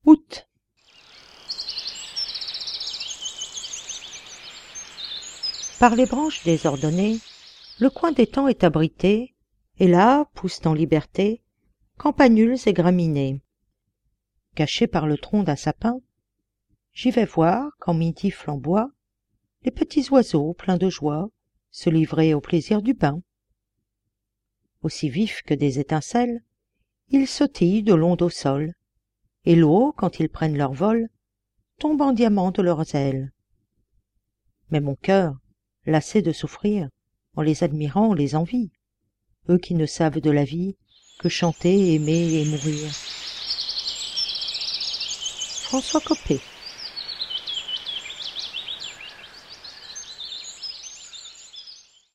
Août. Par les branches désordonnées, le coin d'étang est abrité, et là poussent en liberté campanules et graminées. Caché par le tronc d'un sapin, j'y vais voir, quand midi flamboie, les petits oiseaux pleins de joie se livrer au plaisir du bain. Aussi vifs que des étincelles, ils sautillent de l'onde au sol, et l'eau, quand ils prennent leur vol, tombe en diamants de leurs ailes. Mais mon cœur, lassé de souffrir, en les admirant, les envie, eux qui ne savent de la vie que chanter, aimer et mourir. François Copé.